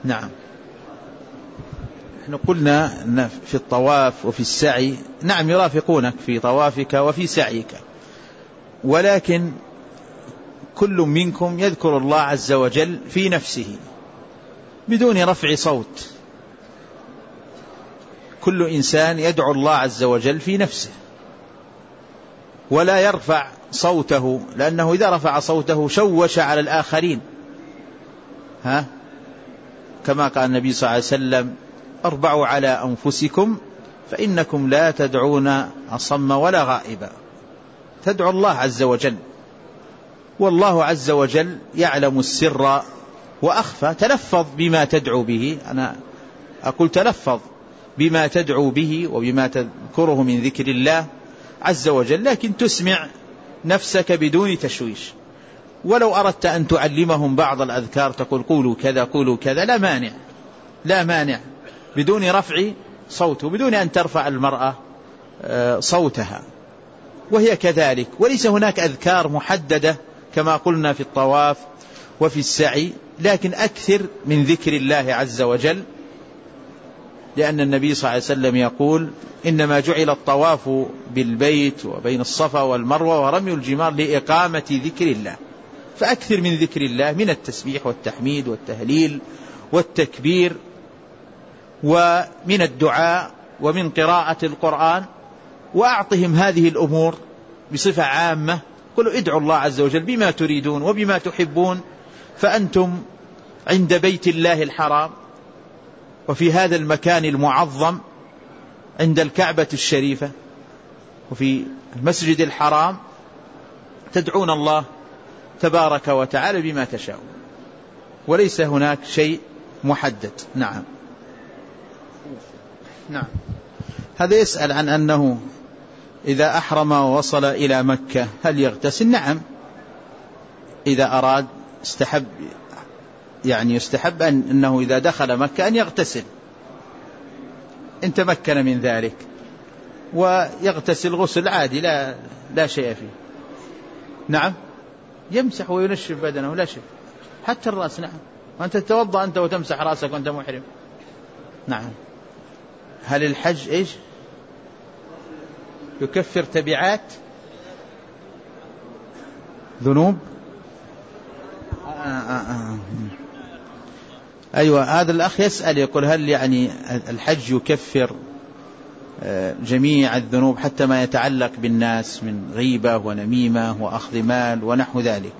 نعم. نحن قلنا أن في الطواف وفي السعي نعم يرافقونك في طوافك وفي سعيك، ولكن كل منكم يذكر الله عز وجل في نفسه بدون رفع صوت. كل إنسان يدعو الله عز وجل في نفسه ولا يرفع صوته، لأنه إذا رفع صوته شوش على الآخرين. كما قال النبي صلى الله عليه وسلم: اربعوا على أنفسكم فإنكم لا تدعون أصم ولا غائبا. تدعو الله عز وجل، والله عز وجل يعلم السر وأخفى. تلفظ بما تدعو به، أنا أقول تلفظ بما تدعو به وبما تذكره من ذكر الله عز وجل، لكن تسمع نفسك بدون تشويش. ولو أردت أن تعلمهم بعض الأذكار تقول قولوا كذا قولوا كذا، لا مانع بدون رفع صوته، بدون أن ترفع المرأة صوتها، وهي كذلك. وليس هناك أذكار محددة كما قلنا في الطواف وفي السعي، لكن أكثر من ذكر الله عز وجل، لأن النبي صلى الله عليه وسلم يقول: إنما جعل الطواف بالبيت وبين الصفا والمروة ورمي الجمار لإقامة ذكر الله. فأكثر من ذكر الله، من التسبيح والتحميد والتهليل والتكبير، ومن الدعاء، ومن قراءة القرآن. وأعطهم هذه الأمور بصفة عامة. قلوا ادعوا الله عز وجل بما تريدون وبما تحبون، فأنتم عند بيت الله الحرام وفي هذا المكان المعظم عند الكعبة الشريفة وفي المسجد الحرام، تدعون الله تبارك وتعالى بما تشاءون، وليس هناك شيء محدد. نعم. هذا يسأل عن أنه إذا أحرم ووصل إلى مكة هل يغتسل؟ نعم، إذا أراد يستحب أنه إذا دخل مكة أن يغتسل إن تمكن من ذلك، ويغتسل غسل عادي لا شيء فيه. نعم، يمسح وينشف بدنه لا شيء، حتى الرأس. نعم، وأنت تتوضأ أنت وتمسح رأسك وأنت محرم. نعم. هل الحج إيش يكفر تبعات ذنوب؟ أيوة، هذا الأخ يسأل يقول: هل الحج يكفر جميع الذنوب حتى ما يتعلق بالناس من غيبة ونميمة وأخذ مال ونحو ذلك؟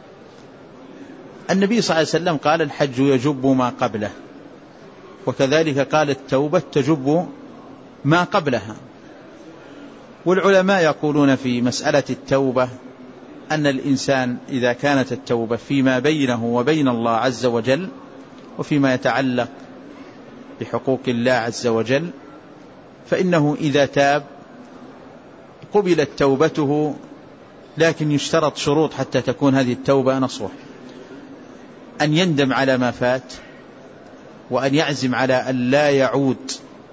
النبي صلى الله عليه وسلم قال: الحج يجب ما قبله، وكذلك قال: التوبة تجب ما قبلها. والعلماء يقولون في مسألة التوبة أن الإنسان إذا كانت التوبة فيما بينه وبين الله عز وجل وفيما يتعلق بحقوق الله عز وجل، فإنه إذا تاب قبلت توبته، لكن يشترط شروط حتى تكون هذه التوبة نصوح: أن يندم على ما فات، وأن يعزم على أن لا يعود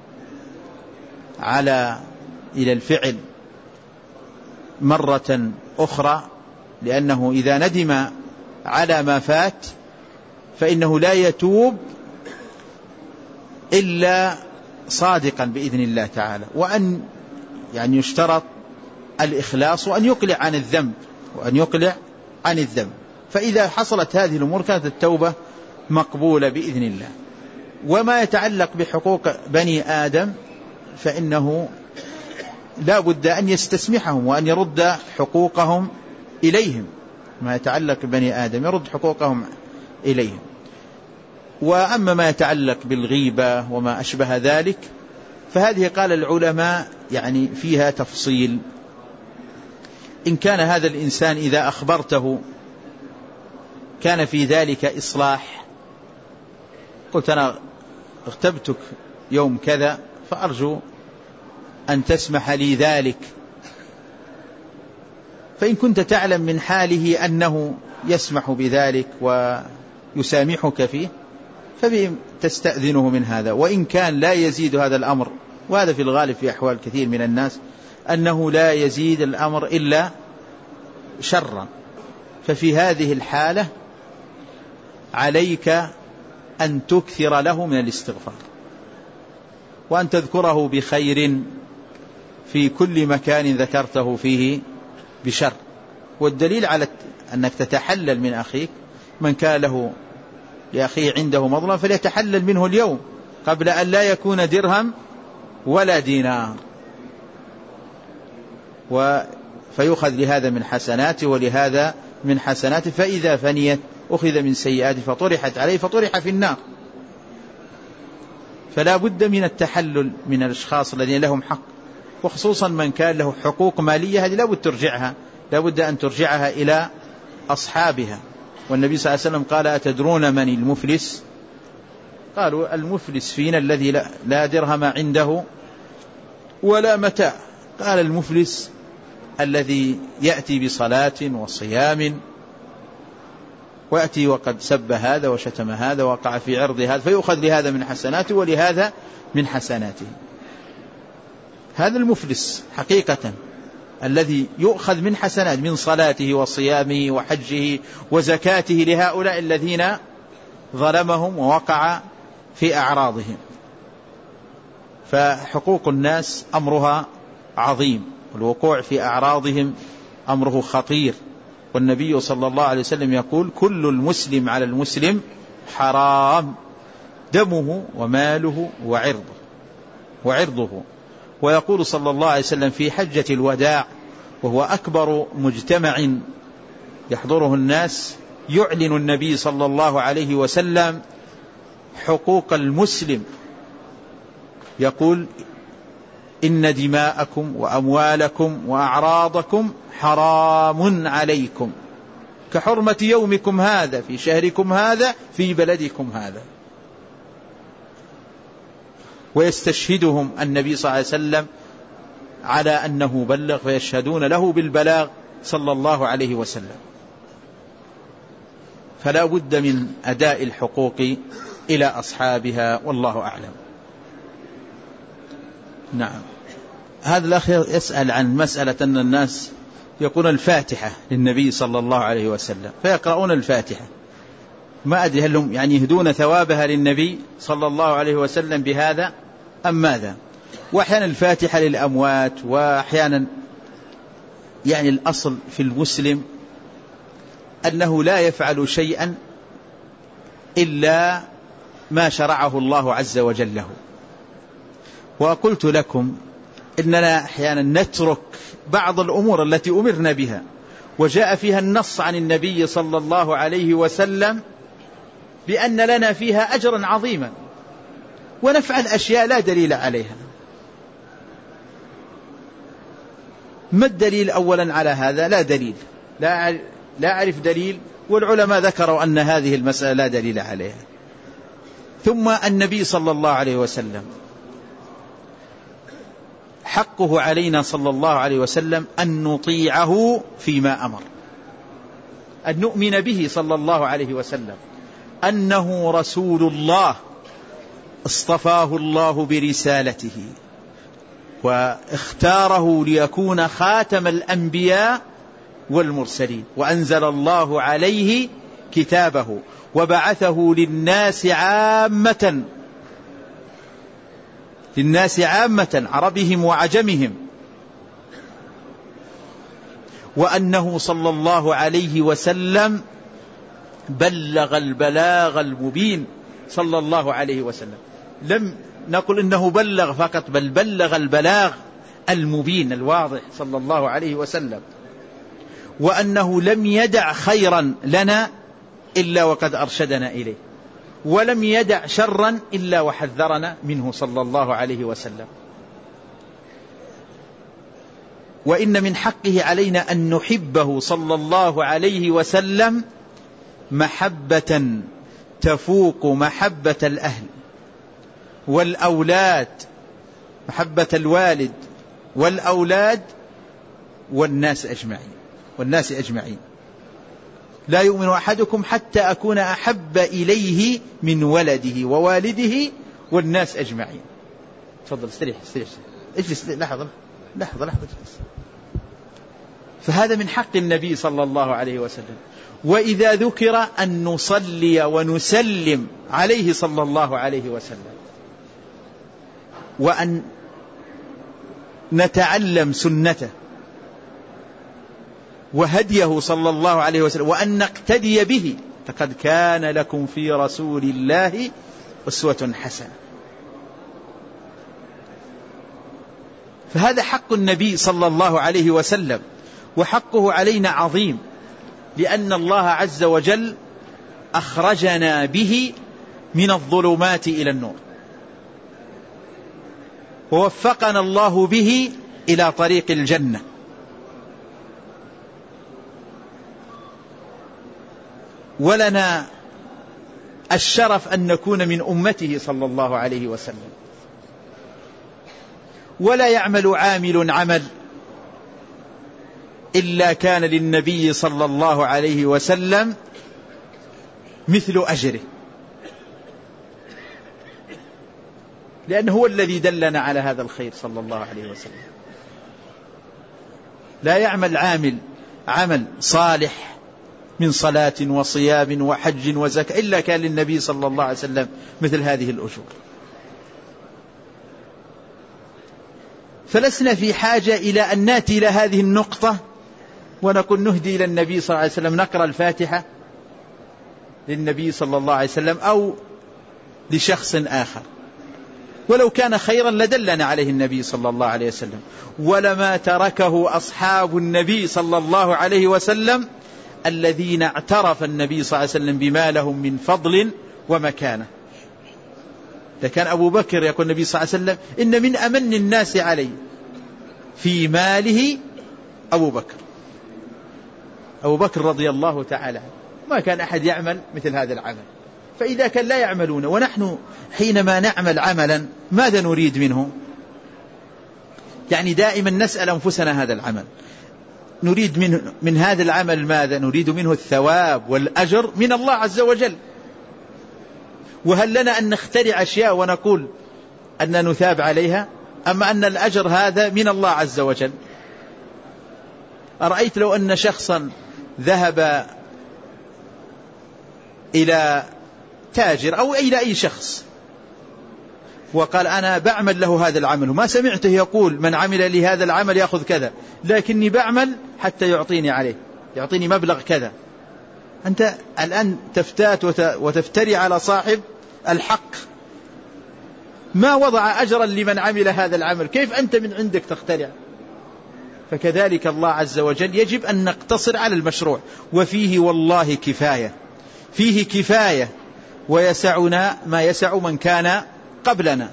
إلى الفعل مرة أخرى، لأنه إذا ندم على ما فات فإنه لا يتوب إلا صادقا بإذن الله تعالى. وأن يشترط الإخلاص، وأن يقلع عن الذنب. فإذا حصلت هذه الأمور كانت التوبة مقبولة بإذن الله. وما يتعلق بحقوق بني آدم فإنه لا بد أن يستسمحهم وأن يرد حقوقهم إليهم. ما يتعلق ببني آدم يرد حقوقهم إليهم. وأما ما يتعلق بالغيبة وما أشبه ذلك فهذه قال العلماء فيها تفصيل. إن كان هذا الإنسان إذا أخبرته كان في ذلك إصلاح، قلت أنا اغتبتك يوم كذا فأرجو أن تسمح لي ذلك، فإن كنت تعلم من حاله أنه يسمح بذلك ويسامحك فيه فبتستأذنه من هذا. وإن كان لا يزيد هذا الأمر، وهذا في الغالب في أحوال كثير من الناس أنه لا يزيد الأمر إلا شرا، ففي هذه الحالة عليك أن تكثر له من الاستغفار، وأن تذكره بخير في كل مكان ذكرته فيه بشر. والدليل على أنك تتحلل من أخيك، من كان له لأخيه عنده مظلم فليتحلل منه اليوم قبل أن لا يكون درهم ولا دينار، فيؤخذ لهذا من حسناته ولهذا من حسناته، فإذا فنيت أخذ من سيئاته فطرحت عليه فطرح في النار. فلا بد من التحلل من الأشخاص الذين لهم حق، وخصوصا من كان له حقوق مالية، هذه لا بد أن ترجعها إلى أصحابها. والنبي صلى الله عليه وسلم قال: أتدرون من المفلس؟ قالوا: المفلس فينا الذي لا درهم عنده ولا متاع. قال: المفلس الذي يأتي بصلاة وصيام ويأتي وقد سب هذا وشتم هذا ووقع في عرض هذا، فيؤخذ لهذا من حسناته ولهذا من حسناته. هذا المفلس حقيقة الذي يؤخذ من حسنات، من صلاته وصيامه وحجه وزكاته لهؤلاء الذين ظلمهم ووقع في أعراضهم. فحقوق الناس أمرها عظيم، والوقوع في أعراضهم أمره خطير. والنبي صلى الله عليه وسلم يقول: كل المسلم على المسلم حرام، دمه وماله وعرضه. ويقول صلى الله عليه وسلم في حجة الوداع، وهو أكبر مجتمع يحضره الناس، يعلن النبي صلى الله عليه وسلم حقوق المسلم، يقول: إن دماءكم وأموالكم وأعراضكم حرام عليكم كحرمة يومكم هذا في شهركم هذا في بلدكم هذا. ويستشهدهم النبي صلى الله عليه وسلم على أنه بلغ، فيشهدون له بالبلاغ صلى الله عليه وسلم. فلا بد من أداء الحقوق إلى أصحابها، والله أعلم. نعم. هذا الأخ يسأل عن مسألة أن الناس يقولون الفاتحة للنبي صلى الله عليه وسلم، فيقرؤون الفاتحة، ما أدري هل هم يعني يهدون ثوابها للنبي صلى الله عليه وسلم بهذا أم ماذا؟ وأحيانا الفاتحة للأموات، وأحيانا يعني الأصل في المسلم أنه لا يفعل شيئا إلا ما شرعه الله عز وجل له. وقلت لكم إننا أحيانا نترك بعض الأمور التي أمرنا بها وجاء فيها النص عن النبي صلى الله عليه وسلم بأن لنا فيها أجرا عظيما، ونفعل أشياء لا دليل عليها. ما الدليل أولا على هذا؟ لا دليل، لا أعرف دليل، والعلماء ذكروا أن هذه المسألة لا دليل عليها. ثم النبي صلى الله عليه وسلم حقه علينا صلى الله عليه وسلم أن نطيعه فيما أمر، أن نؤمن به صلى الله عليه وسلم أنه رسول الله اصطفاه الله برسالته واختاره ليكون خاتم الأنبياء والمرسلين، وأنزل الله عليه كتابه وبعثه للناس عامة عربهم وعجمهم، وأنه صلى الله عليه وسلم بلغ البلاغ المبين صلى الله عليه وسلم. لم نقل إنه بلغ فقط، بل بلغ البلاغ المبين الواضح صلى الله عليه وسلم، وأنه لم يدع خيرا لنا إلا وقد أرشدنا إليه، ولم يدع شرا إلا وحذرنا منه صلى الله عليه وسلم. وإن من حقه علينا أن نحبه صلى الله عليه وسلم محبة تفوق محبة الأهل والأولاد، محبة الوالد والأولاد والناس أجمعين. لا يؤمن أحدكم حتى أكون أحب إليه من ولده ووالده والناس أجمعين. تفضل استريح اجلس، لحظة فهذا من حق النبي صلى الله عليه وسلم. وإذا ذكر أن نصلي ونسلم عليه صلى الله عليه وسلم، وأن نتعلم سنته وهديه صلى الله عليه وسلم، وأن نقتدي به، فقد كان لكم في رسول الله أسوة حسنة. فهذا حق النبي صلى الله عليه وسلم، وحقه علينا عظيم، لأن الله عز وجل أخرجنا به من الظلمات إلى النور، ووفقنا الله به إلى طريق الجنة. ولنا الشرف أن نكون من أمته صلى الله عليه وسلم. ولا يعمل عامل عمل إلا كان للنبي صلى الله عليه وسلم مثل أجره، لأنه هو الذي دلنا على هذا الخير صلى الله عليه وسلم. لا يعمل عامل عمل صالح من صلاة وصيام وحج وزكاة إلا كان للنبي صلى الله عليه وسلم مثل هذه الأجور. فلسنا في حاجة إلى أن نأتي إلى هذه النقطة ونقول نهدي إلى النبي صلى الله عليه وسلم، نقرأ الفاتحة للنبي صلى الله عليه وسلم أو لشخص آخر، ولو كان خيرا لدلنا عليه النبي صلى الله عليه وسلم، ولما تركه أصحاب النبي صلى الله عليه وسلم الذين اعترف النبي صلى الله عليه وسلم بما لهم من فضل ومكانة. لكان أبو بكر يقول النبي صلى الله عليه وسلم إن من أمن الناس علي في ماله أبو بكر. أبو بكر رضي الله تعالى ما كان أحد يعمل مثل هذا العمل. فإذا كان لا يعملون، ونحن حينما نعمل عملا ماذا نريد منه؟ يعني دائما نسأل أنفسنا هذا العمل نريد من هذا العمل ماذا؟ نريد منه الثواب والأجر من الله عز وجل. وهل لنا أن نخترع أشياء ونقول أن نثاب عليها، أما أن الأجر هذا من الله عز وجل؟ أرأيت لو أن شخصا ذهب إلى تاجر أو إلى أي شخص وقال أنا بعمل له هذا العمل، وما سمعته يقول من عمل لي هذا العمل يأخذ كذا، لكني بعمل حتى يعطيني عليه، يعطيني مبلغ كذا. أنت الآن تفتات وتفتري على صاحب الحق، ما وضع أجرا لمن عمل هذا العمل، كيف أنت من عندك تخترع؟ فكذلك الله عز وجل يجب أن نقتصر على المشروع، وفيه والله كفاية، فيه كفاية، ويسعنا ما يسع من كان قبلنا.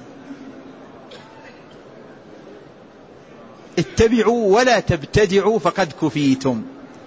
اتبعوا ولا تبتدعوا فقد كفيتم،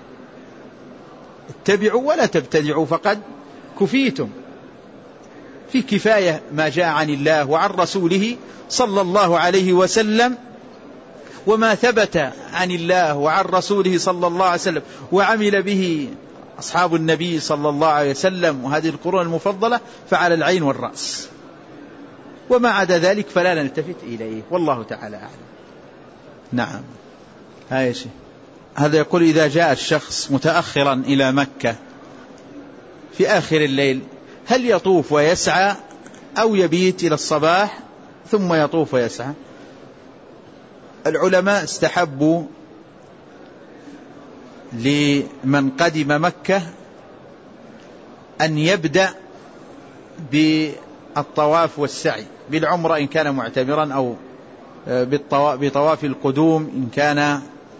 اتبعوا ولا تبتدعوا فقد كفيتم. في كفاية ما جاء عن الله وعن رسوله صلى الله عليه وسلم، وما ثبت عن الله وعن رسوله صلى الله عليه وسلم وعمل به أصحاب النبي صلى الله عليه وسلم وهذه القرون المفضلة فعلى العين والرأس، وما عدا ذلك فلا نلتفت إليه، والله تعالى أعلم. نعم. هاي شيء. هذا يقول إذا جاء الشخص متأخرا إلى مكة في آخر الليل هل يطوف ويسعى أو يبيت إلى الصباح ثم يطوف ويسعى؟ العلماء استحبوا لمن قدم مكة أن يبدأ بالطواف والسعي بالعمرة إن كان معتمرا، أو بطواف القدوم إن كان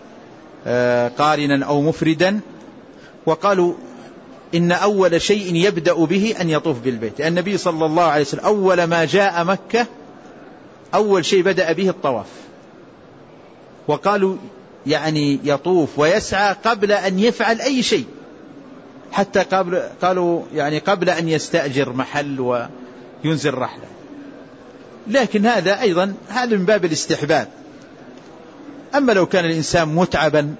قارنا أو مفردا. وقالوا إن أول شيء يبدأ به أن يطوف بالبيت. النبي صلى الله عليه وسلم أول ما جاء مكة أول شيء بدأ به الطواف، وقالوا يعني يطوف ويسعى قبل أن يفعل أي شيء، حتى قالوا يعني قبل أن يستأجر محل وينزل رحلة. لكن هذا أيضا هذا من باب الاستحباب. أما لو كان الإنسان متعبا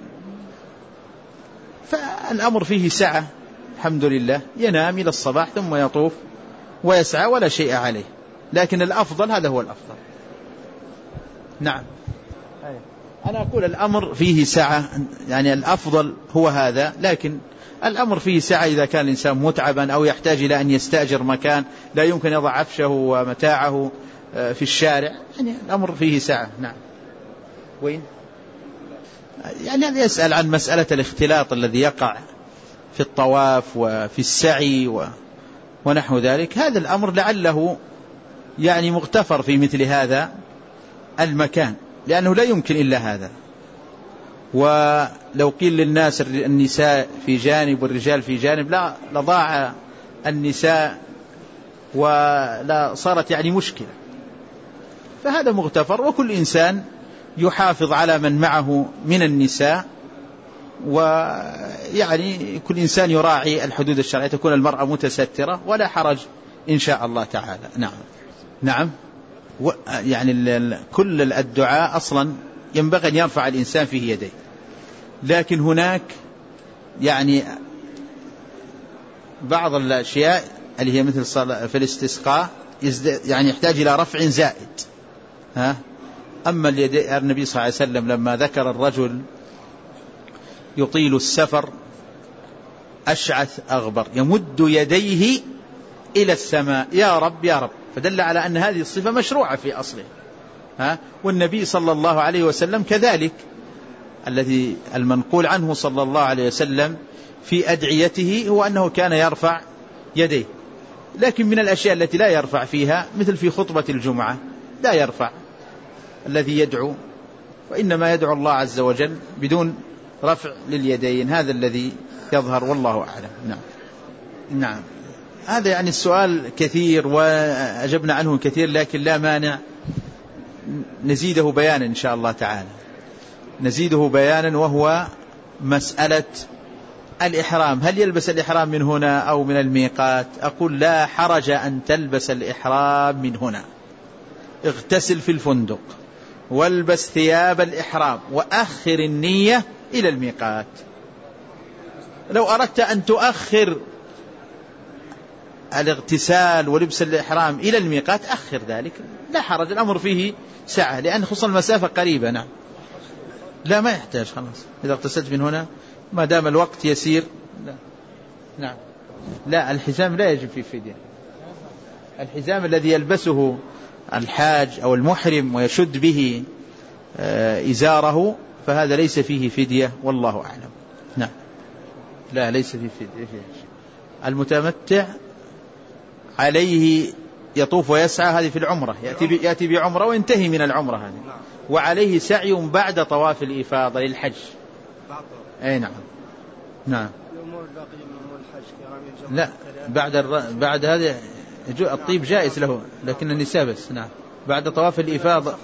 فالأمر فيه سعة الحمد لله، ينام إلى الصباح ثم يطوف ويسعى ولا شيء عليه، لكن الأفضل هذا هو الأفضل. نعم. أنا أقول الأمر فيه سعة، يعني الأفضل هو هذا، لكن الأمر فيه سعة إذا كان الإنسان متعبا أو يحتاج إلى أن يستأجر مكان لا يمكن يضع عفشه ومتاعه في الشارع، يعني الأمر فيه سعة. نعم. وين؟ يعني هذا يسأل عن مسألة الاختلاط الذي يقع في الطواف وفي السعي ونحو ذلك، هذا الأمر لعله يعني مغتفر في مثل هذا المكان، لأنه لا يمكن إلا هذا. ولو قيل للناس النساء في جانب والرجال في جانب لا لضاع النساء ولا صارت يعني مشكلة، فهذا مغتفر، وكل إنسان يحافظ على من معه من النساء، ويعني كل إنسان يراعي الحدود الشرعية، تكون المرأة متسترة ولا حرج إن شاء الله تعالى. نعم. نعم. يعني كل الدعاء أصلا ينبغي أن يرفع الإنسان فيه يديه، لكن هناك يعني بعض الأشياء اللي هي مثل في الاستسقاء يعني يحتاج إلى رفع زائد. أما النبي صلى الله عليه وسلم لما ذكر الرجل يطيل السفر أشعث أغبر يمد يديه إلى السماء يا رب يا رب، فدل على أن هذه الصفة مشروعة في أصله. والنبي صلى الله عليه وسلم كذلك، الذي المنقول عنه صلى الله عليه وسلم في أدعيته هو أنه كان يرفع يديه، لكن من الأشياء التي لا يرفع فيها مثل في خطبة الجمعة لا يرفع الذي يدعو، وإنما يدعو الله عز وجل بدون رفع لليدين، هذا الذي يظهر والله أعلم. نعم. نعم. هذا يعني السؤال كثير وأجبنا عنه كثير، لكن لا مانع نزيده بيانا إن شاء الله تعالى، نزيده بيانا، وهو مسألة الإحرام، هل يلبس الإحرام من هنا أو من الميقات؟ أقول لا حرج أن تلبس الإحرام من هنا، اغتسل في الفندق والبس ثياب الإحرام وأخر النية إلى الميقات. لو أردت أن تؤخر الاغتسال ولبس الإحرام إلى الميقات أخر ذلك، لا حرج، الأمر فيه سعة، لأن خصوصا المسافة قريبة. نعم. لا ما يحتاج، خلاص إذا اغتسلت من هنا ما دام الوقت يسير. لا. نعم. لا، الحزام لا يجب فيه فدية، الحزام الذي يلبسه الحاج أو المحرم ويشد به إزاره فهذا ليس فيه فدية والله أعلم. نعم. لا ليس فيه فدية. المتمتع عليه يطوف ويسعى، هذه في العمرة، يأتي بعمرة وينتهي من العمرة هذه، وعليه سعي بعد طواف الإفاضة للحج. أي نعم. نعم. لا بعد هذا الطيب جائز له، لكن النساء بس. نعم. بعد طواف الإفاضة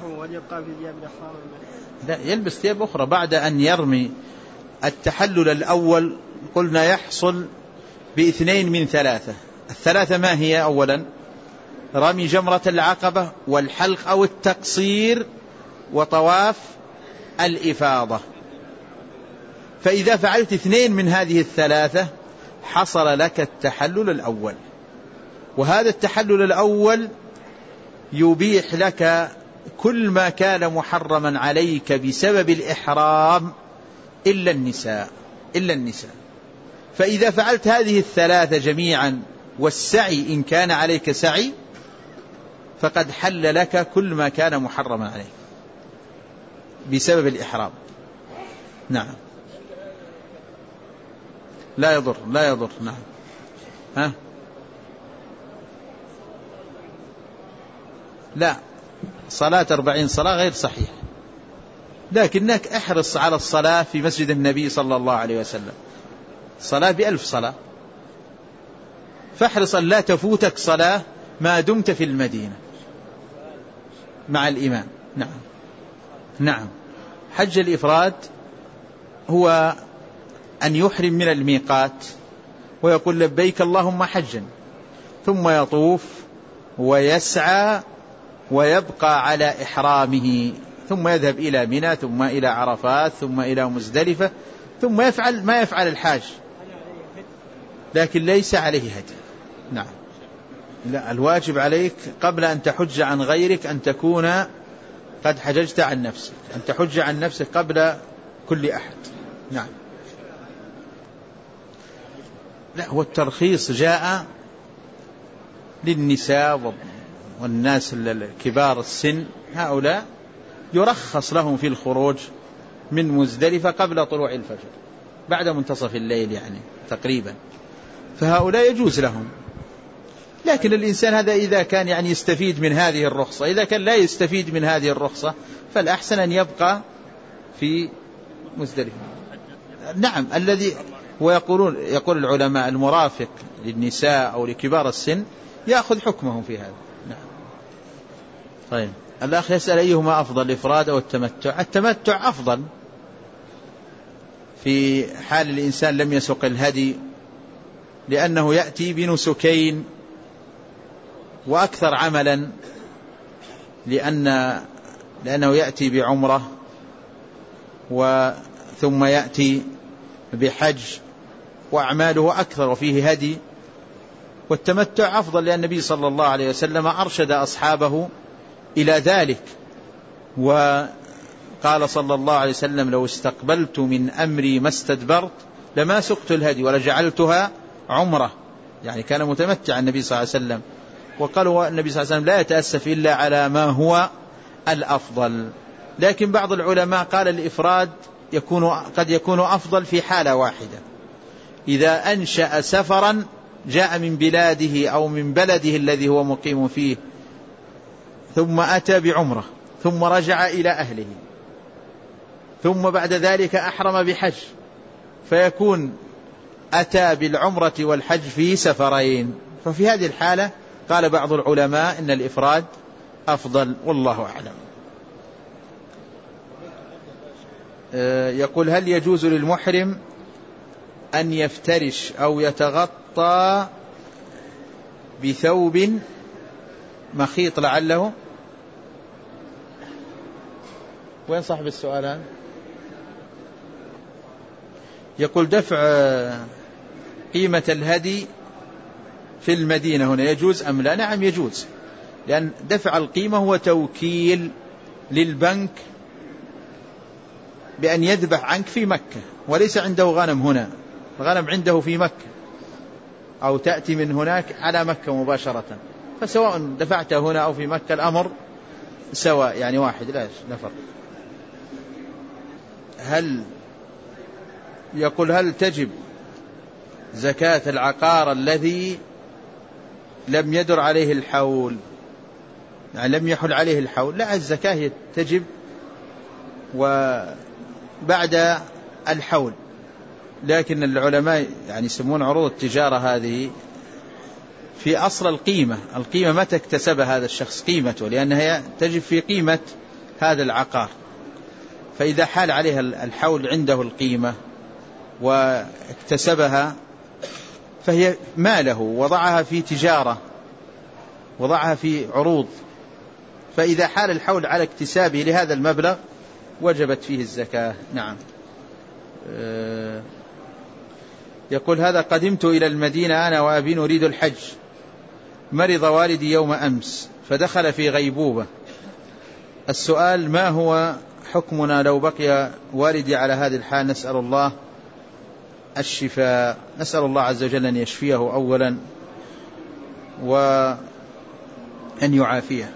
لا يلبس ثياب أخرى بعد أن يرمي التحلل الأول. قلنا يحصل باثنين من ثلاثة. الثلاثة ما هي؟ أولا رمي جمرة العقبة والحلق أو التقصير وطواف الإفاضة. فإذا فعلت اثنين من هذه الثلاثة حصل لك التحلل الأول، وهذا التحلل الأول يبيح لك كل ما كان محرما عليك بسبب الإحرام إلا النساء. فإذا فعلت هذه الثلاثة جميعا والسعي إن كان عليك سعي فقد حل لك كل ما كان محرما عليك بسبب الإحرام. نعم. لا يضر. نعم. لا، صلاة 40 صلاة غير صحيح، لكنك احرص على الصلاة في مسجد النبي صلى الله عليه وسلم، صلاة ب1000 صلاة، فاحرص أن لا تفوتك صلاة ما دمت في المدينة مع الإمام. نعم. حج الإفراد هو أن يحرم من الميقات ويقول لبيك اللهم حجا، ثم يطوف ويسعى ويبقى على إحرامه، ثم يذهب إلى منى، ثم إلى عرفات، ثم إلى مزدلفة، ثم يفعل ما يفعل الحاج، لكن ليس عليه هدي. نعم. لا، الواجب عليك قبل أن تحج عن غيرك أن تكون قد حججت عن نفسك، أن تحج عن نفسك قبل كل أحد. نعم. لا، هو الترخيص جاء للنساء والناس الكبار السن، هؤلاء يرخص لهم في الخروج من مزدلفة قبل طلوع الفجر بعد منتصف الليل يعني تقريبا، فهؤلاء يجوز لهم. لكن الإنسان هذا إذا كان يعني يستفيد من هذه الرخصة، إذا كان لا يستفيد من هذه الرخصة فالأحسن أن يبقى في مزدلفة. نعم، الذي يقول العلماء المرافق للنساء أو لكبار السن يأخذ حكمهم في هذا. نعم. طيب، الأخ يسأل أيهما أفضل، الإفراد أو التمتع؟ التمتع أفضل في حال الإنسان لم يسق الهدي، لأنه يأتي بنسكين وأكثر عملا، لأنه يأتي بعمرة ثم يأتي بحج وأعماله أكثر وفيه هدي. والتمتع أفضل لأن النبي صلى الله عليه وسلم أرشد أصحابه إلى ذلك، وقال صلى الله عليه وسلم: لو استقبلت من أمري ما استدبرت لما سقت الهدي ولجعلتها عمرة. يعني كان متمتع النبي صلى الله عليه وسلم. وقالوا النبي صلى الله عليه وسلم لا يتأسف إلا على ما هو الأفضل. لكن بعض العلماء قال الإفراد قد يكون أفضل في حالة واحدة، إذا أنشأ سفرا جاء من بلاده أو من بلده الذي هو مقيم فيه ثم أتى بعمرة ثم رجع إلى أهله ثم بعد ذلك أحرم بحج، فيكون أتى بالعمرة والحج في سفرين. ففي هذه الحالة قال بعض العلماء إن الإفراد أفضل، والله أعلم. يقول: هل يجوز للمحرم أن يفترش أو يتغطى بثوب مخيط لعله؟ وين صاحب السؤال هذا؟ يقول: دفع قيمة الهدي في المدينة هنا يجوز أم لا؟ نعم يجوز، لأن دفع القيمة هو توكيل للبنك بأن يذبح عنك في مكة، وليس عنده غنم هنا، الغنم عنده في مكة، أو تأتي من هناك على مكة مباشرة، فسواء دفعت هنا أو في مكة الأمر سواء، يعني واحد، لا فرق. هل تجب زكاة العقار الذي لم يدر عليه الحول، يعني لم يحل عليه الحول؟ لا، الزكاة تجب وبعد الحول، لكن العلماء يعني يسمون عروض التجارة هذه في أصل القيمة متى اكتسب هذا الشخص قيمته، لأنها تجب في قيمة هذا العقار. فإذا حال عليها الحول عنده القيمة واكتسبها فهي ماله، وضعها في تجارة، وضعها في عروض، فإذا حال الحول على اكتسابه لهذا المبلغ وجبت فيه الزكاة. نعم. يقول: هذا قدمت إلى المدينة أنا وأبي نريد الحج، مرض والدي يوم أمس فدخل في غيبوبة، السؤال: ما هو حكمنا لو بقي والدي على هذه الحال؟ نسأل الله الشفاء. نسأل الله عز وجل أن يشفيه أولا وأن يعافيه.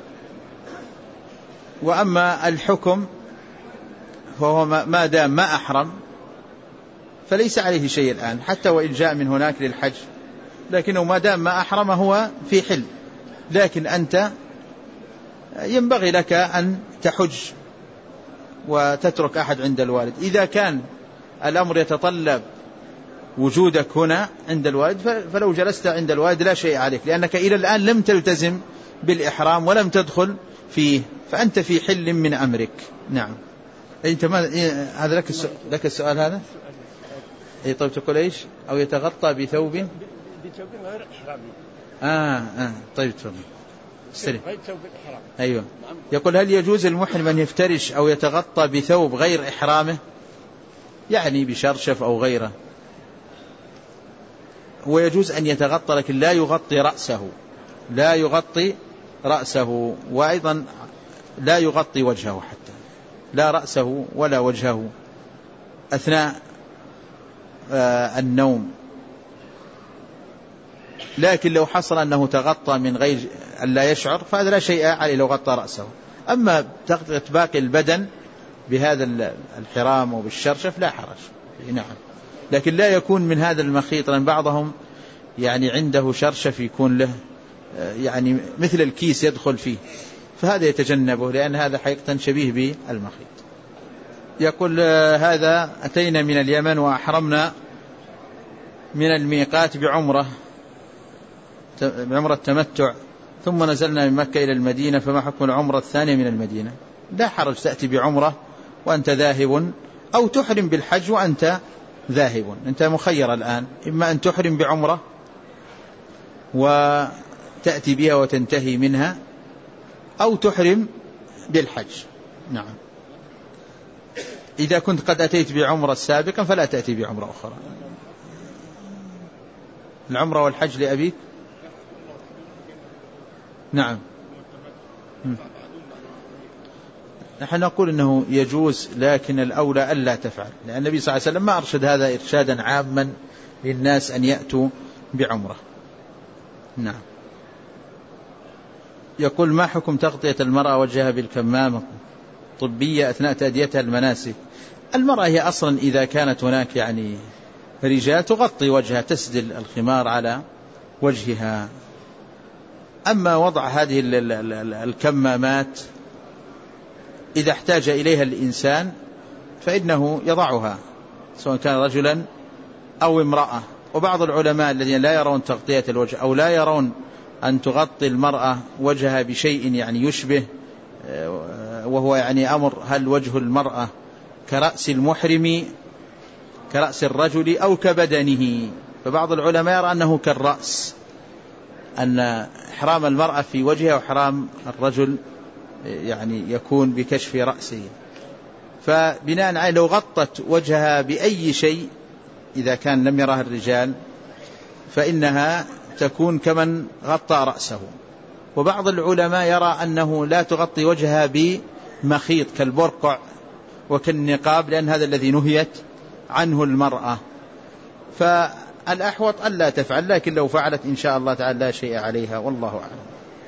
وأما الحكم فهو ما دام ما أحرم فليس عليه شيء الآن، حتى وإن جاء من هناك للحج، لكنه ما دام ما أحرم هو في حل. لكن أنت ينبغي لك أن تحج وتترك أحد عند الوالد. إذا كان الأمر يتطلب وجودك هنا عند الوالد فلو جلست عند الوالد لا شيء عليك، لأنك إلى الآن لم تلتزم بالإحرام ولم تدخل فيه، فأنت في حل من أمرك. نعم. أنت هذا لك السؤال هذا؟ أي طيب، تقول إيش؟ أو يتغطى بثوب غير إحرامي. طيب تفضل. غير ثوب الإحرام. أيوة. يقول: هل يجوز المحرم أن يفترش أو يتغطى بثوب غير إحرامه، يعني بشرشف أو غيره؟ هو يجوز أن يتغطى لكن لا يغطي رأسه، وأيضا لا يغطي وجهه حتى، لا رأسه ولا وجهه أثناء النوم. لكن لو حصل أنه تغطى من غير أن لا يشعر فهذا لا شيء عليه لو غطى رأسه. أما تغطية باقي البدن بهذا الحرام وبالشرشف لا حرج. نعم، لكن لا يكون من هذا المخيط، لأن بعضهم يعني عنده شرشف يكون له يعني مثل الكيس يدخل فيه، فهذا يتجنبه لأن هذا حقيقة شبيه بالمخيط. يقول هذا أتينا من اليمن وأحرمنا من الميقات بعمرة تمتع، ثم نزلنا من مكة إلى المدينة، فما حكم العمرة الثانية من المدينة؟ لا حرج، تأتي بعمرة وأنت ذاهب، أو تحرم بالحج وأنت ذاهب. أنت مخير الآن، إما أن تحرم بعمرة وتأتي بها وتنتهي منها، أو تحرم بالحج. نعم، إذا كنت قد أتيت بعمرة سابقا فلا تأتي بعمرة أخرى. العمرة والحج لأبيك. نعم، نحن نقول أنه يجوز، لكن الأولى ألا تفعل، لأن النبي صلى الله عليه وسلم ما أرشد هذا إرشادا عاما للناس أن يأتوا بعمرة. نعم. يقول ما حكم تغطية المرأة وجهها بالكمامة طبية أثناء تأديتها المناسك؟ المرأة هي أصلا إذا كانت هناك يعني رجال تغطي وجهها، تسدل الخمار على وجهها. أما وضع هذه الكمامات إذا احتاج إليها الإنسان فإنه يضعها، سواء كان رجلا أو امرأة. وبعض العلماء الذين لا يرون تغطية الوجه أو لا يرون أن تغطي المرأة وجهها بشيء يعني يشبه، وهو يعني أمر هل وجه المرأة كرأس المحرم كرأس الرجل أو كبدنه، فبعض العلماء يرى أنه كالرأس، أن إحرام المرأة في وجهها وإحرام الرجل يعني يكون بكشف رأسه. فبناء عليه لو غطت وجهها بأي شيء إذا كان لم يراه الرجال فإنها تكون كمن غطى رأسه. وبعض العلماء يرى أنه لا تغطي وجهها بمخيط كالبرقع وكالنقاب، لأن هذا الذي نهيت عنه المرأة. فالأحوط ألا تفعل، لكن لو فعلت إن شاء الله تعالى لا شيء عليها، والله أعلم.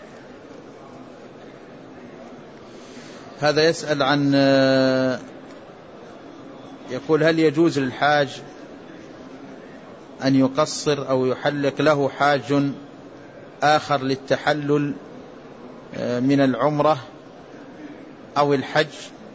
هذا يسأل عن يقول هل يجوز للحاج أن يقصر أو يحلق له حاج آخر للتحلل من العمرة أو الحج؟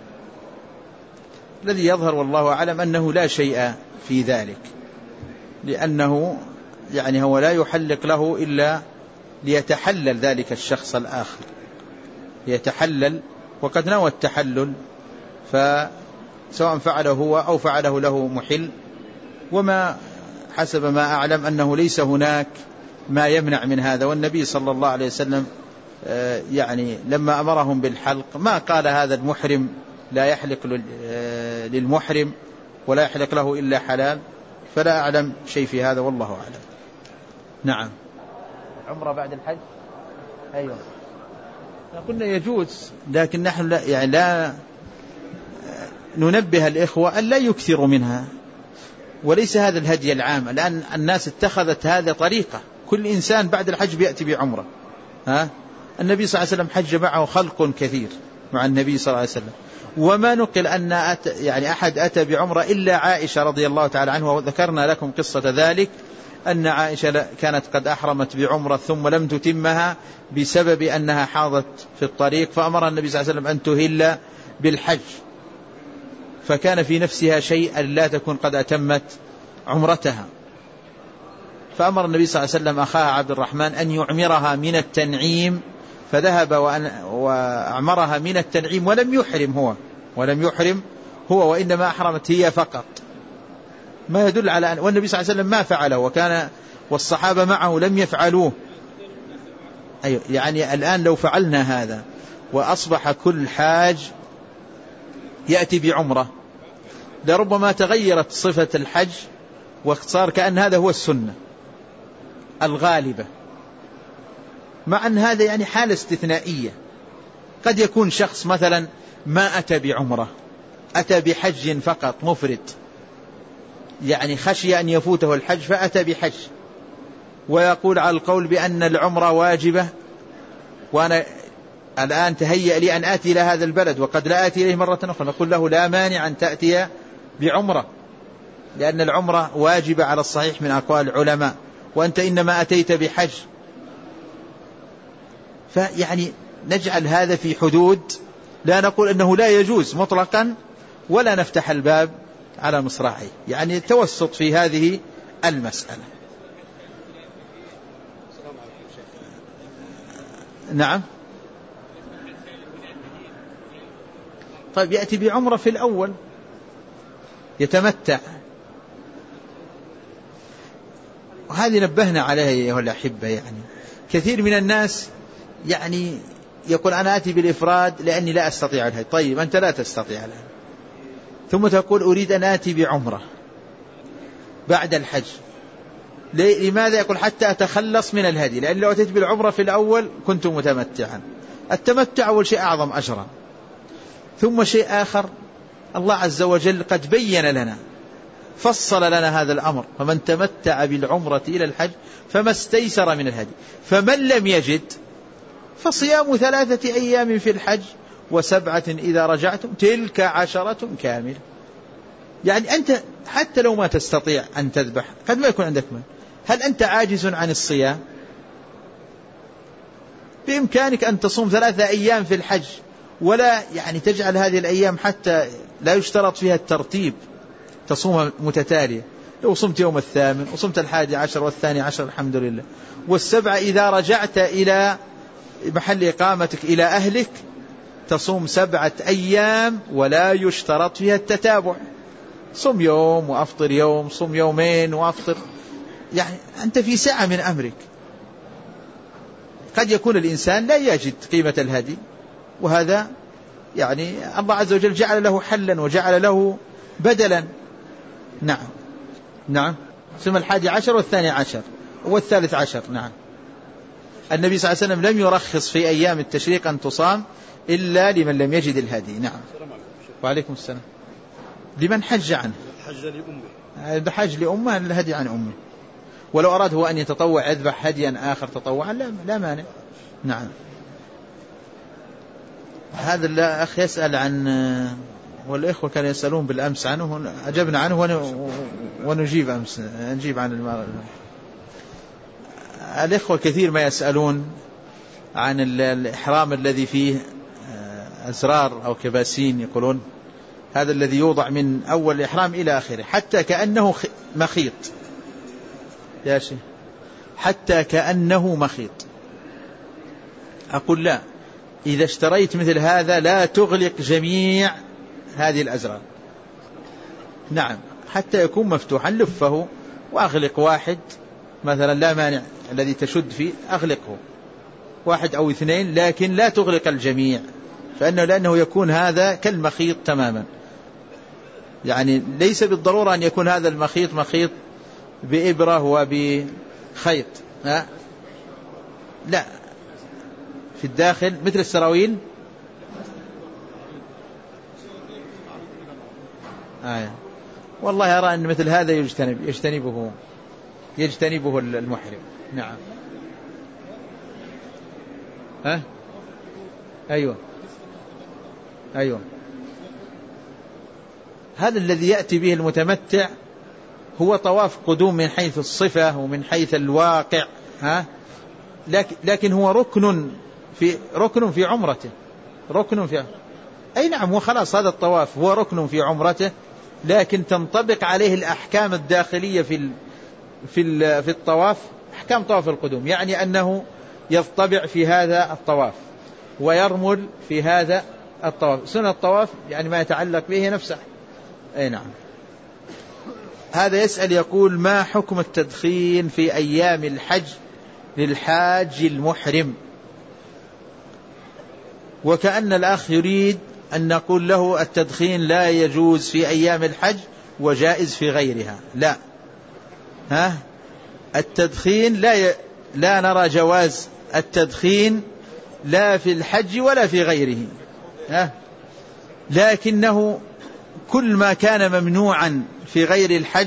الذي يظهر والله أعلم أنه لا شيء في ذلك، لأنه يعني هو لا يحلق له إلا ليتحلل ذلك الشخص الآخر، يتحلل وقد نوى التحلل، فسواء فعله هو أو فعله له محل. وما حسب ما أعلم أنه ليس هناك ما يمنع من هذا. والنبي صلى الله عليه وسلم يعني لما أمرهم بالحلق ما قال هذا المحرم لا يحلق للمحرم ولا يحلق له إلا حلال، فلا أعلم شيء في هذا والله أعلم. نعم. عمرة بعد الحج؟ أيوة، قلنا يجوز، لكن نحن لا ننبه الإخوة أن لا يكثروا منها، وليس هذا الهدي العام. الآن الناس اتخذت هذا طريقة، كل إنسان بعد الحج بيأتي بعمرة. النبي صلى الله عليه وسلم حج معه خلق كثير مع النبي صلى الله عليه وسلم، وما نقل أن يعني أحد أتى بعمرة إلا عائشة رضي الله تعالى عنها. وذكرنا لكم قصة ذلك، أن عائشة كانت قد أحرمت بعمرة ثم لم تتمها بسبب أنها حاضت في الطريق، فأمر النبي صلى الله عليه وسلم أن تهل بالحج، فكان في نفسها شيء لا تكون قد أتمت عمرتها، فأمر النبي صلى الله عليه وسلم أخاها عبد الرحمن أن يعمرها من التنعيم، فذهب وأعمرها من التنعيم ولم يحرم هو وإنما أحرمت هي فقط، ما يدل على أن والنبي صلى الله عليه وسلم ما فعله والصحابة معه لم يفعلوه. أيوة، يعني الآن لو فعلنا هذا وأصبح كل حاج يأتي بعمرة لربما تغيرت صفة الحج واختصار كأن هذا هو السنة الغالبة، مع أن هذا يعني حالة استثنائية، قد يكون شخص مثلا ما أتى بعمرة، أتى بحج فقط مفرد، يعني خشي أن يفوته الحج فأتى بحج، ويقول على القول بأن العمرة واجبة، وأنا الآن تهيأ لي أن آتي إلى هذا البلد وقد لا آتي إليه مرة أخرى، نقول له لا مانع أن تأتي بعمرة، لأن العمرة واجبة على الصحيح من أقوال العلماء، وأنت إنما أتيت بحج. فيعني نجعل هذا في حدود، لا نقول أنه لا يجوز مطلقا ولا نفتح الباب على مصراعيه، يعني التوسط في هذه المسألة. نعم. طيب يأتي بعمرة في الأول يتمتع، وهذه نبهنا عليها أيها الأحبة. يعني كثير من الناس يعني يقول أنا آتي بالإفراد لأني لا أستطيع الهدي. طيب أنت لا تستطيع الهدي، ثم تقول أريد أن آتي بعمرة بعد الحج، لماذا؟ يقول حتى أتخلص من الهدي، لأن لو أتيت بالعمرة في الأول كنت متمتعا. التمتع أول شيء أعظم أجرا. ثم شيء آخر، الله عز وجل قد بين لنا، فصل لنا هذا الأمر، فمن تمتع بالعمرة إلى الحج فما استيسر من الهدي، فمن لم يجد فصيام 3 أيام في الحج و7 إذا رجعتم تلك 10 كاملة. يعني أنت حتى لو ما تستطيع أن تذبح، قد ما يكون عندك من، هل أنت عاجز عن الصيام؟ بإمكانك أن تصوم 3 أيام في الحج، ولا يعني تجعل هذه الأيام حتى لا يشترط فيها الترتيب، تصوم متتالية. لو صمت يوم 8 وصمت 11 و12 الحمد لله، وال7 إذا رجعت إلى محل إقامتك إلى أهلك تصوم 7 أيام ولا يشترط فيها التتابع، صم يوم وأفطر يوم، صم يومين وأفطر، يعني أنت في سعة من أمرك. قد يكون الإنسان لا يجد قيمة الهدي، وهذا يعني الله عز وجل جعل له حلا وجعل له بدلا. نعم نعم. ثم 11 و12 و13. نعم. النبي صلى الله عليه وسلم لم يرخص في أيام التشريق أن تصام إلا لمن لم يجد الهدي. نعم. وعليكم السلام. لمن حج عنه، بحج لأمه الهدي عن أمه، ولو أراد هو أن يتطوع يذبح هديا آخر تطوعا لا مانع. نعم. هذا الأخ يسأل عن، والإخوة كانوا يسألون بالأمس عنه، أجبنا عنه ونجيب أمس، نجيب عن الإخوة كثير ما يسألون عن الإحرام الذي فيه أزرار أو كباسين، يقولون هذا الذي يوضع من أول الإحرام إلى آخره حتى كأنه مخيط. يا شيخ حتى كأنه مخيط. أقول لا، إذا اشتريت مثل هذا لا تغلق جميع هذه الأزرار. نعم، حتى يكون مفتوحا لفه وأغلق واحد مثلا، لا مانع، الذي تشد فيه أغلقه 1 أو 2، لكن لا تغلق الجميع، لأنه يكون هذا كالمخيط تماما. يعني ليس بالضرورة أن يكون هذا المخيط مخيط بإبرة وبخيط، لا، في الداخل مثل السراويل. والله أرى أن مثل هذا يجتنبه المحرم. نعم. أيوة هذا الذي يأتي به المتمتع هو طواف قدوم من حيث الصفة ومن حيث الواقع، لكن هو ركن في عمرته، أي نعم، وخلاص هذا الطواف هو ركن في عمرته، لكن تنطبق عليه الأحكام الداخلية في الطواف، أحكام طواف القدوم، يعني أنه يطبع في هذا الطواف ويرمل في هذا الطواف. سنة الطواف يعني ما يتعلق به نفسه. أي نعم. هذا يسأل يقول ما حكم التدخين في أيام الحج للحاج المحرم؟ وكأن الأخ يريد أن نقول له التدخين لا يجوز في أيام الحج وجائز في غيرها. لا، التدخين لا نرى جواز التدخين لا في الحج ولا في غيره، لكنه كل ما كان ممنوعا في غير الحج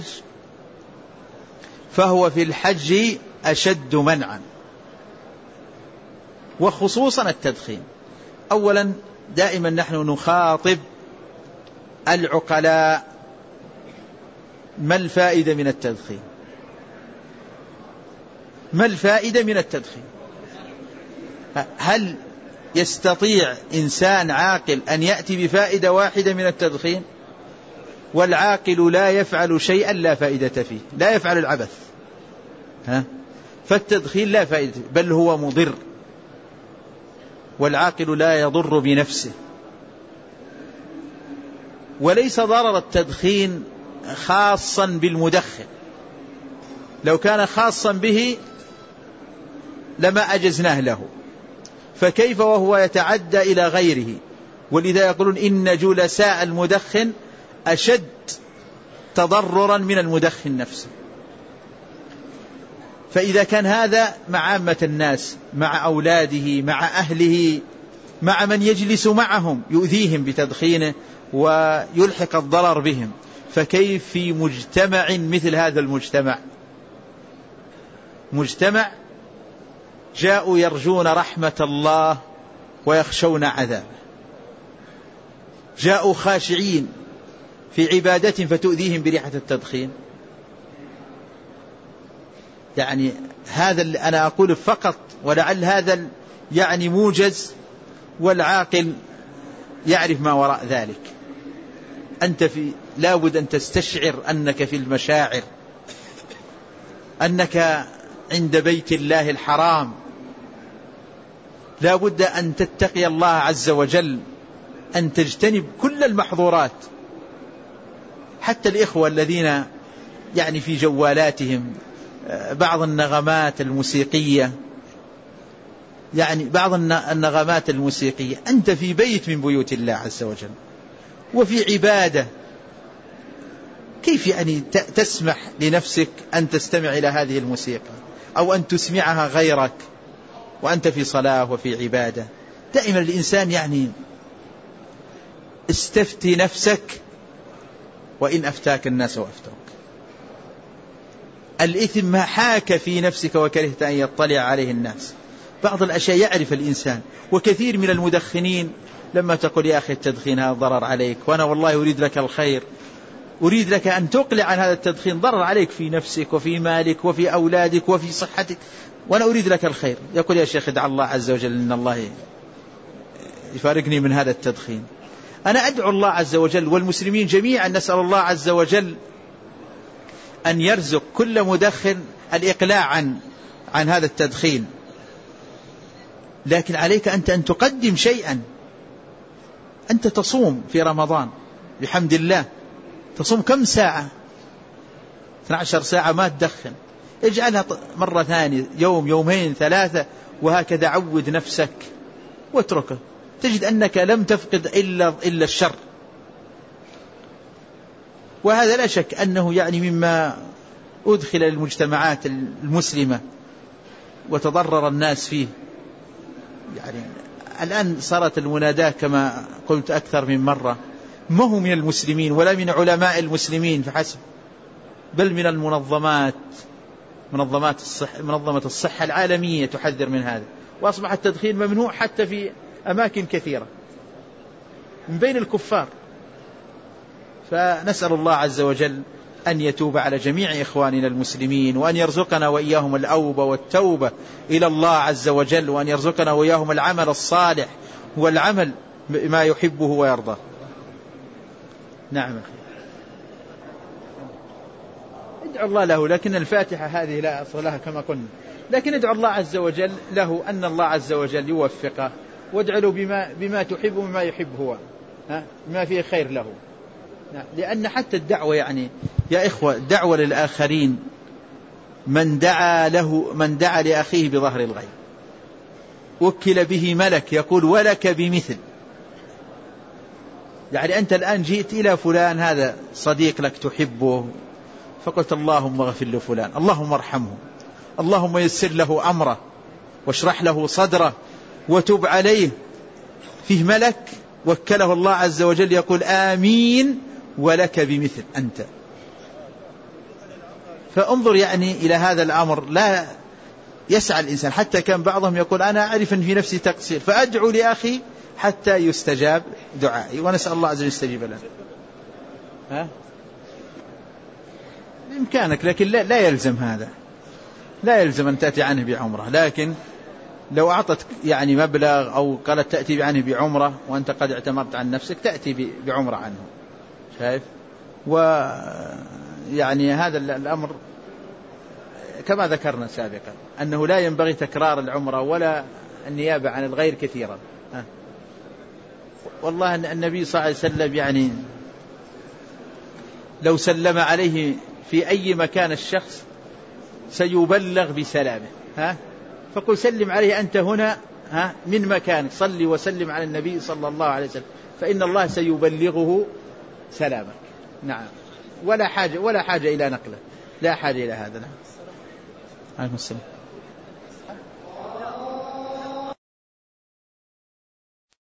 فهو في الحج أشد منعا، وخصوصا التدخين. أولا دائما نحن نخاطب العقلاء: ما الفائدة من التدخين؟ ما الفائدة من التدخين؟ هل يستطيع إنسان عاقل أن يأتي بفائدة واحدة من التدخين؟ والعاقل لا يفعل شيئا لا فائدة فيه، لا يفعل العبث. فالتدخين لا فائدة، بل هو مضر، والعاقل لا يضر بنفسه. وليس ضرر التدخين خاصا بالمدخن، لو كان خاصا به لما أجزناه له، فكيف وهو يتعدى إلى غيره؟ ولذا يقولون إن جلساء المدخن أشد تضررا من المدخن نفسه. فإذا كان هذا مع عامة الناس، مع أولاده، مع أهله، مع من يجلس معهم يؤذيهم بتدخينه ويلحق الضرر بهم، فكيف في مجتمع مثل هذا المجتمع؟ مجتمع جاءوا يرجون رحمة الله ويخشون عذابه، جاءوا خاشعين في عبادة فتؤذيهم بريحة التدخين. يعني هذا اللي أنا أقول فقط، ولعل هذا يعني موجز، والعاقل يعرف ما وراء ذلك. أنت لابد أن تستشعر أنك في المشاعر، أنك عند بيت الله الحرام، لابد أن تتقي الله عز وجل، أن تجتنب كل المحظورات. حتى الإخوة الذين يعني في جوالاتهم بعض النغمات الموسيقية، يعني بعض النغمات الموسيقية، أنت في بيت من بيوت الله عز وجل وفي عبادة، كيف يعني تسمح لنفسك أن تستمع إلى هذه الموسيقى أو أن تسمعها غيرك وأنت في صلاة وفي عبادة؟ دائما الإنسان يعني استفتي نفسك وإن أفتاك الناس وأفتوك. الإثم ما حاك في نفسك وكرهت أن يطلع عليه الناس. بعض الأشياء يعرف الإنسان، وكثير من المدخنين لما تقول يا أخي التدخين هذا ضرر عليك، وأنا والله أريد لك الخير، أريد لك أن تقلع عن هذا التدخين، ضرر عليك في نفسك وفي مالك وفي أولادك وفي صحتك، وأنا أريد لك الخير. يقول يا شيخ ادعى الله عز وجل إن الله يفارقني من هذا التدخين. أنا أدعو الله عز وجل والمسلمين جميعا نسأل الله عز وجل أن يرزق كل مدخن الإقلاع عن هذا التدخين، لكن عليك أنت أن تقدم شيئا. أنت تصوم في رمضان بحمد الله، تصوم كم ساعة؟ 12 ساعة ما تدخن، اجعلها مرة ثانية، يوم يومين ثلاثة، وهكذا عود نفسك واتركه، تجد أنك لم تفقد إلا الشر. وهذا لا شك أنه يعني مما أدخل المجتمعات المسلمة وتضرر الناس فيه. يعني الآن صارت المناداة كما قلت أكثر من مرة ما هو من المسلمين ولا من علماء المسلمين فحسب، بل من منظمة الصحة العالمية تحذر من هذا، وأصبح التدخين ممنوع حتى في أماكن كثيرة من بين الكفار. فنسأل الله عز وجل أن يتوب على جميع إخواننا المسلمين، وأن يرزقنا وإياهم الأوبة والتوبة إلى الله عز وجل، وأن يرزقنا وإياهم العمل الصالح والعمل ما يحبه ويرضاه. نعم ادعو الله له، لكن الفاتحة هذه لا أصل لها كما قلنا، لكن ادعو الله عز وجل له أن الله عز وجل يوفقه، وادعو له بما تحب وما يحب هو، ما فيه خير له. لأن حتى الدعوة يعني يا إخوة دعوة للآخرين، من دعا لأخيه بظهر الغيب وكل به ملك يقول ولك بمثل. يعني أنت الآن جئت إلى فلان هذا صديق لك تحبه، فقلت اللهم اغفر لفلان، اللهم ارحمه، اللهم يسر له أمره واشرح له صدره وتب عليه فيه ملك وكله الله عز وجل يقول آمين ولك بمثل أنت. فانظر يعني إلى هذا الأمر، لا يسعى الإنسان. حتى كان بعضهم يقول أنا أعرف أن في نفسي تقصير فأدعو لأخي حتى يستجاب دعائي، ونسأل الله عز وجل يستجيب لنا. بإمكانك، لكن لا يلزم هذا، لا يلزم أن تأتي عنه بعمرة. لكن لو أعطت يعني مبلغ أو قالت تأتي عنه بعمرة وأنت قد اعتمرت عن نفسك تأتي بعمرة عنه، شايف؟ ويعني هذا الأمر كما ذكرنا سابقا أنه لا ينبغي تكرار العمرة ولا النيابة عن الغير كثيرا. والله النبي صلى الله عليه وسلم يعني لو سلم عليه في أي مكان الشخص سيبلغ بسلامه. فقل سلم عليه أنت هنا من مكانك، صلي وسلم على النبي صلى الله عليه وسلم فإن الله سيبلغه سلامك. نعم، ولا حاجة إلى نقله، لا حاجة إلى هذا. نعم. عليكم السلام.